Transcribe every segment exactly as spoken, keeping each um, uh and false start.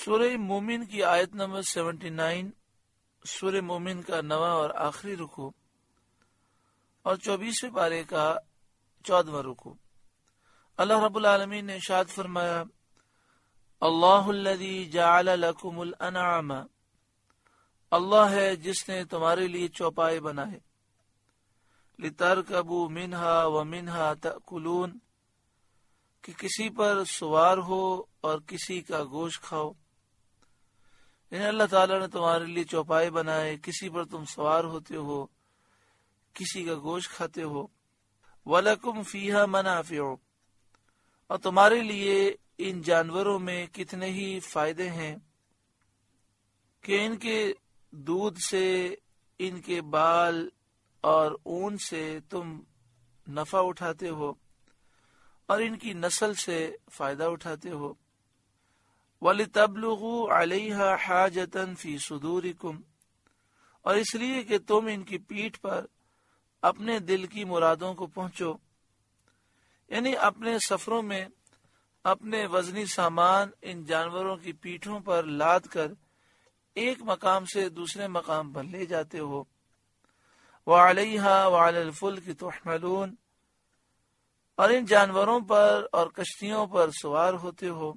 سورہ مومن کی آیت نمبر سیونٹی نائن، سورہ مومن کا نواں اور آخری رکوع اور چوبیسویں پارے کا چودواں رکوع۔ اللہ رب العالمین نے ارشاد فرمایا، اللہ الذی جعل لکم الانعام، اللہ ہے جس نے تمہارے لیے چوپائے بنائے، لترکبوا منہا ومنہا تأکلون، کہ کسی پر سوار ہو اور کسی کا گوشت کھاؤ۔ یعنی اللہ تعالیٰ نے تمہارے لیے چوپائے بنائے، کسی پر تم سوار ہوتے ہو، کسی کا گوشت کھاتے ہو۔ وَلَكُمْ فِيهَا مَنَافِعُ، اور تمہارے لیے ان جانوروں میں کتنے ہی فائدے ہیں کہ ان کے دودھ سے، ان کے بال اور اون سے تم نفع اٹھاتے ہو اور ان کی نسل سے فائدہ اٹھاتے ہو۔ وَلِتَبْلُغُوا عَلَيْهَا حَاجَةً فِي صُدُورِكُمْ، اور اس لیے کہ تم ان کی پیٹھ پر اپنے دل کی مرادوں کو پہنچو، یعنی اپنے سفروں میں اپنے وزنی سامان ان جانوروں کی پیٹھوں پر لاد کر ایک مقام سے دوسرے مقام پر لے جاتے ہو۔ وَعَلَيْهَا وَعَلَى الْفُلْكِ تُحْمَلُونَ، اور ان جانوروں پر اور کشتیوں پر سوار ہوتے ہو۔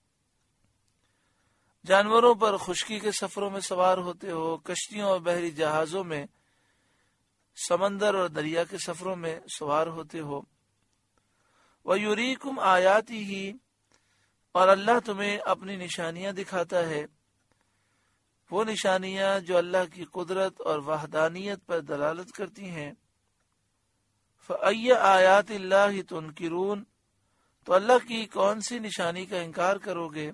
جانوروں پر خشکی کے سفروں میں سوار ہوتے ہو، کشتیوں اور بحری جہازوں میں، سمندر اور دریا کے سفروں میں سوار ہوتے ہو۔ وَيُرِيكُمْ آيَاتِهِ، اور اللہ تمہیں اپنی نشانیاں دکھاتا ہے، وہ نشانیاں جو اللہ کی قدرت اور وحدانیت پر دلالت کرتی ہیں۔ فَأَيَّ آیَاتِ اللَّهِ تُنْکِرُونَ، تو اللہ کی کون سی نشانی کا انکار کرو گے؟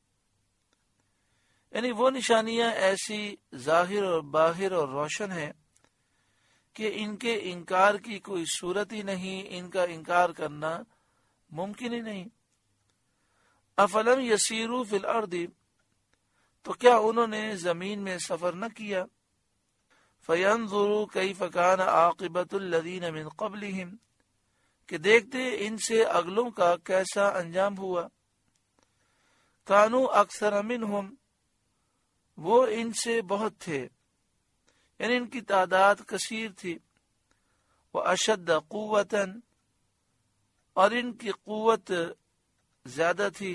یعنی وہ نشانیاں ایسی ظاہر اور باہر اور روشن ہیں کہ ان کے انکار کی کوئی صورت ہی نہیں، ان کا انکار کرنا ممکن ہی نہیں۔ افلم یسیروا فی الارض، تو کیا انہوں نے زمین میں سفر نہ کیا؟ فینظروا کیف کان عاقبۃ الذین من قبلہم، کہ دیکھتے ان سے اگلوں کا کیسا انجام ہوا۔ کانوا اکثر منہم، وہ ان سے بہت تھے، یعنی ان کی تعداد کثیر تھی۔ واشد قوۃ، اور ان کی قوت زیادہ تھی،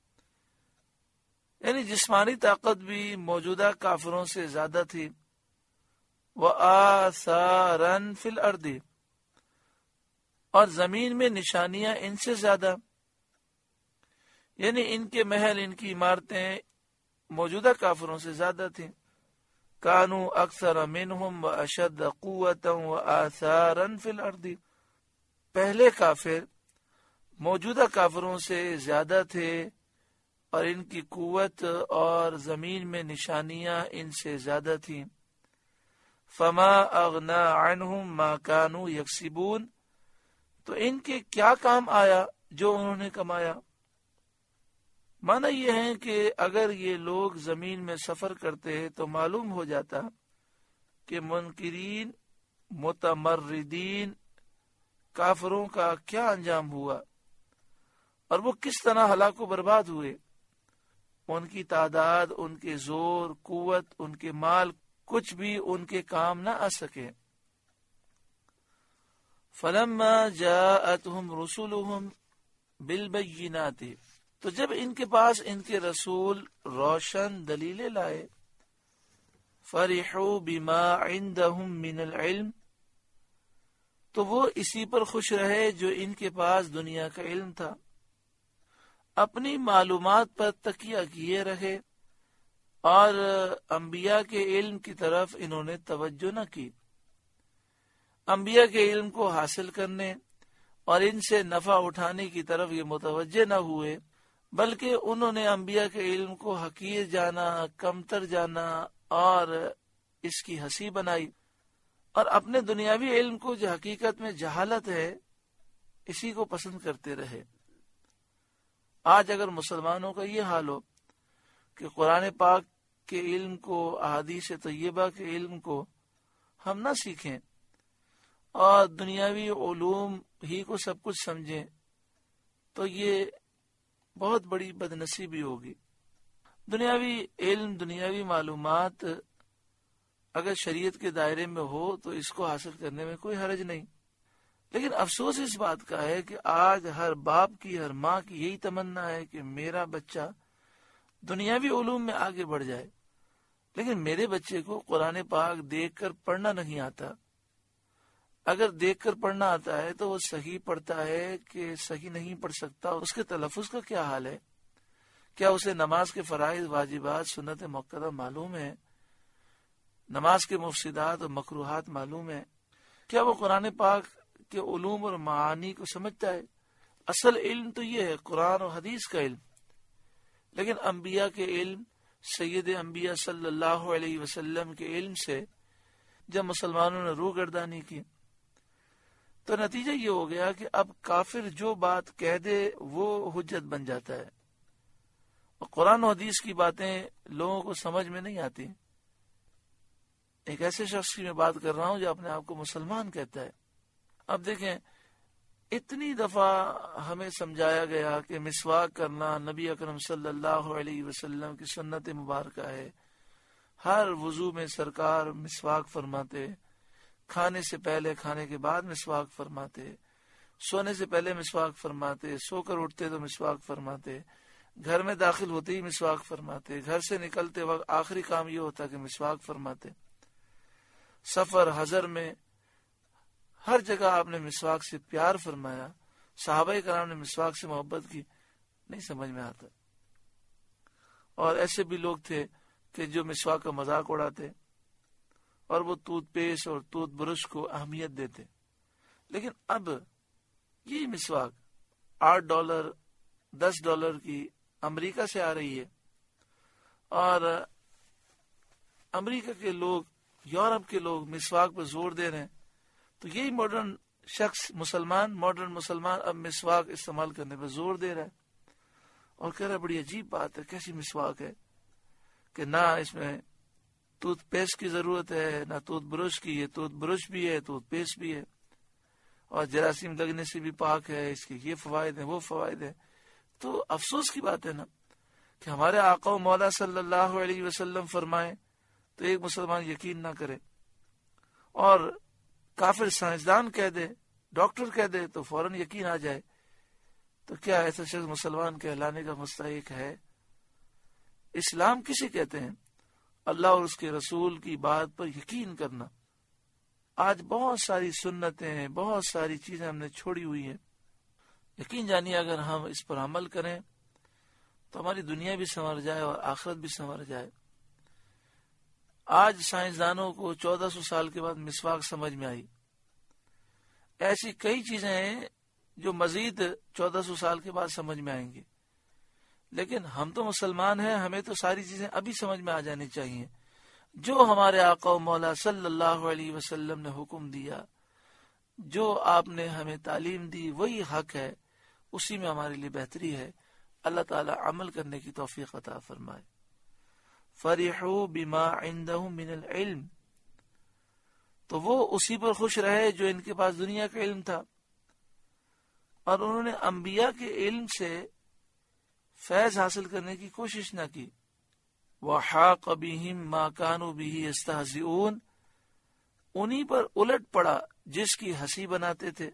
یعنی جسمانی طاقت بھی موجودہ کافروں سے زیادہ تھی۔ وآثارا فی الارض، اور زمین میں نشانیاں ان سے زیادہ، یعنی ان کے محل، ان کی عمارتیں موجودہ کافروں سے زیادہ تھیں۔ کانوا اکثر منہم واشد قوۃ وآثارا فی الارض، پہلے کافر موجودہ کافروں سے زیادہ تھے اور ان کی قوت اور زمین میں نشانیاں ان سے زیادہ تھیں۔ فما اغنی عنہم ما کانوا یکسبون، تو ان کے کیا کام آیا جو انہوں نے کمایا؟ معنی یہ ہے کہ اگر یہ لوگ زمین میں سفر کرتے تو معلوم ہو جاتا کہ منکرین، متمردین کافروں کا کیا انجام ہوا اور وہ کس طرح ہلاک و برباد ہوئے۔ ان کی تعداد، ان کے زور، قوت، ان کے مال، کچھ بھی ان کے کام نہ آ سکے۔ فلما جاءتهم رسلهم بالبینات، تو جب ان کے پاس ان کے رسول روشن دلیلیں لائے، فرحوا بما عندهم من العلم، تو وہ اسی پر خوش رہے جو ان کے پاس دنیا کا علم تھا، اپنی معلومات پر تکیہ کیے رہے اور انبیاء کے علم کی طرف انہوں نے توجہ نہ کی۔ انبیاء کے علم کو حاصل کرنے اور ان سے نفع اٹھانے کی طرف یہ متوجہ نہ ہوئے، بلکہ انہوں نے انبیاء کے علم کو حقیر جانا، کمتر جانا اور اس کی ہنسی بنائی، اور اپنے دنیاوی علم کو جو حقیقت میں جہالت ہے اسی کو پسند کرتے رہے۔ آج اگر مسلمانوں کا یہ حال ہو کہ قرآن پاک کے علم کو، احادیث طیبہ کے علم کو ہم نہ سیکھیں اور دنیاوی علوم ہی کو سب کچھ سمجھیں، تو یہ بہت بڑی بدنصیبی ہوگی۔ دنیاوی علم، دنیاوی معلومات اگر شریعت کے دائرے میں ہو تو اس کو حاصل کرنے میں کوئی حرج نہیں، لیکن افسوس اس بات کا ہے کہ آج ہر باپ کی، ہر ماں کی یہی تمنا ہے کہ میرا بچہ دنیاوی علوم میں آگے بڑھ جائے، لیکن میرے بچے کو قرآن پاک دیکھ کر پڑھنا نہیں آتا۔ اگر دیکھ کر پڑھنا آتا ہے تو وہ صحیح پڑھتا ہے کہ صحیح نہیں پڑھ سکتا، اس کے تلفظ کا کیا حال ہے؟ کیا اسے نماز کے فرائض، واجبات، سنت مؤکدہ معلوم ہے؟ نماز کے مفسدات اور مکروہات معلوم ہے؟ کیا وہ قرآن پاک کے علوم اور معانی کو سمجھتا ہے؟ اصل علم تو یہ ہے قرآن اور حدیث کا علم، لیکن انبیاء کے علم، سید انبیاء صلی اللہ علیہ وسلم کے علم سے جب مسلمانوں نے روح گردانی کی تو نتیجہ یہ ہو گیا کہ اب کافر جو بات کہہ دے وہ حجت بن جاتا ہے، اور قرآن و حدیث کی باتیں لوگوں کو سمجھ میں نہیں آتی۔ ایک ایسے شخص کی میں بات کر رہا ہوں جو اپنے آپ کو مسلمان کہتا ہے۔ اب دیکھیں، اتنی دفعہ ہمیں سمجھایا گیا کہ مسواک کرنا نبی اکرم صلی اللہ علیہ وسلم کی سنت مبارکہ ہے، ہر وضو میں سرکار مسواک فرماتے، کھانے سے پہلے، کھانے کے بعد مسواک فرماتے، سونے سے پہلے مسواک فرماتے، سو کر اٹھتے تو مسواک فرماتے، گھر میں داخل ہوتے ہی مسواک فرماتے، گھر سے نکلتے وقت آخری کام یہ ہوتا کہ مسواک فرماتے، سفر حضر میں ہر جگہ آپ نے مسواک سے پیار فرمایا، صحابہ کرام نے مسواک سے محبت کی۔ نہیں سمجھ میں آتا۔ اور ایسے بھی لوگ تھے کہ جو مسواک کا مذاق اڑاتے اور وہ ٹوتھ پیسٹ اور ٹوتھ برش کو اہمیت دیتے، لیکن اب یہ مسواک آٹھ ڈالر دس ڈالر کی امریکہ سے آ رہی ہے، اور امریکہ کے لوگ، یورپ کے لوگ مسواک پر زور دے رہے ہیں، تو یہی ماڈرن شخص مسلمان ماڈرن مسلمان اب مسواک استعمال کرنے پر زور دے رہا ہے اور کہہ رہا ہے بڑی عجیب بات ہے، کیسی مسواک ہے کہ نہ اس میں ٹوتھ پیسٹ کی ضرورت ہے نہ ٹوتھ برش کی، یہ ٹوتھ برش بھی ہے ٹوتھ پیسٹ بھی ہے، اور جراثیم لگنے سے بھی پاک ہے، اس کے یہ فوائد ہیں وہ فوائد ہیں۔ تو افسوس کی بات ہے نا کہ ہمارے آقا و مولا صلی اللہ علیہ وسلم فرمائیں تو ایک مسلمان یقین نہ کرے، اور کافر سائنسدان کہہ دے، ڈاکٹر کہہ دے تو فوراً یقین آ جائے، تو کیا ایسا شخص مسلمان کہلانے کا مستحق ہے؟ اسلام کسے کہتے ہیں؟ اللہ اور اس کے رسول کی بات پر یقین کرنا۔ آج بہت ساری سنتیں ہیں، بہت ساری چیزیں ہم نے چھوڑی ہوئی ہیں، یقین جانیے اگر ہم اس پر عمل کریں تو ہماری دنیا بھی سنور جائے اور آخرت بھی سنور جائے۔ آج سائنسدانوں کو چودہ سو سال کے بعد مسواک سمجھ میں آئی، ایسی کئی چیزیں ہیں جو مزید چودہ سو سال کے بعد سمجھ میں آئیں گی، لیکن ہم تو مسلمان ہیں، ہمیں تو ساری چیزیں ابھی سمجھ میں آ جانی چاہیے۔ جو ہمارے آقا و مولا صلی اللہ علیہ وسلم نے حکم دیا، جو آپ نے ہمیں تعلیم دی، وہی حق ہے، اسی میں ہمارے لیے بہتری ہے۔ اللہ تعالی عمل کرنے کی توفیق عطا فرمائے۔ فرحوا بما عندهم من العلم، تو وہ اسی پر خوش رہے جو ان کے پاس دنیا کا علم تھا، اور انہوں نے انبیاء کے علم سے فیض حاصل کرنے کی کوشش نہ کی۔ وحاق بهم ما كانوا به يستهزئون، انہی پر الٹ پڑا جس کی ہنسی بناتے تھے،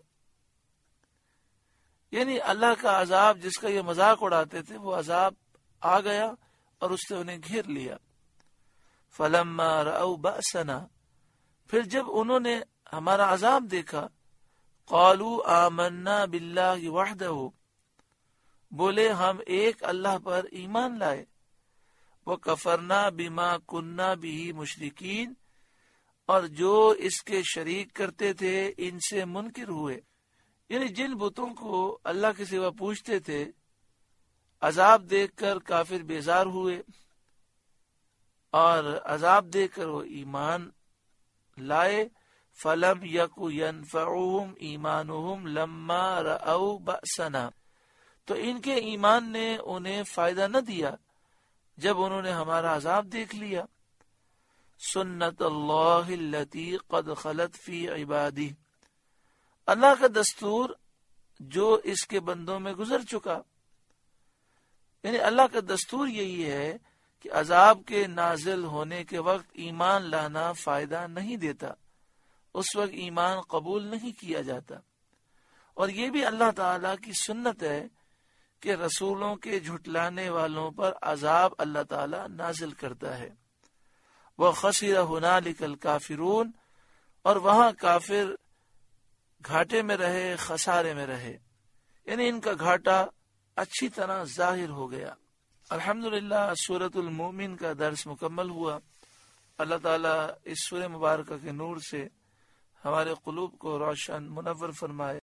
یعنی اللہ کا عذاب جس کا یہ مذاق اڑاتے تھے وہ عذاب آ گیا اور اس نے انہیں گھیر لیا۔ فلما رأوا بأسنا، پھر جب انہوں نے ہمارا عذاب دیکھا، قالوا آمنا باللہ وحدہ، بولے ہم ایک اللہ پر ایمان لائے، وکفرنا بما کننا بہ مشرکین، اور جو اس کے شریک کرتے تھے ان سے منکر ہوئے، یعنی جن بتوں کو اللہ کے سوا پوجتے تھے، عذاب دیکھ کر کافر بیزار ہوئے اور عذاب دیکھ کر وہ ایمان لائے۔ فلم یکو ینفعہم ایمانہم لما رأوا بأسنا، تو ان کے ایمان نے انہیں فائدہ نہ دیا جب انہوں نے ہمارا عذاب دیکھ لیا۔ سنت اللہ التی قد خلت فی عبادی، اللہ کا دستور جو اس کے بندوں میں گزر چکا، یعنی اللہ کا دستور یہی ہے کہ عذاب کے نازل ہونے کے وقت ایمان لانا فائدہ نہیں دیتا، اس وقت ایمان قبول نہیں کیا جاتا۔ اور یہ بھی اللہ تعالی کی سنت ہے کہ رسولوں کے جھٹلانے والوں پر عذاب اللہ تعالی نازل کرتا ہے۔ وَخَسِرَ هُنَالِكَ الْكَافِرُونَ، اور وہاں کافر گھاٹے میں رہے، خسارے میں رہے، یعنی ان کا گھاٹا اچھی طرح ظاہر ہو گیا۔ الحمدللہ سورۃ المومن کا درس مکمل ہوا۔ اللہ تعالیٰ اس سورہ مبارکہ کے نور سے ہمارے قلوب کو روشن منور فرمائے۔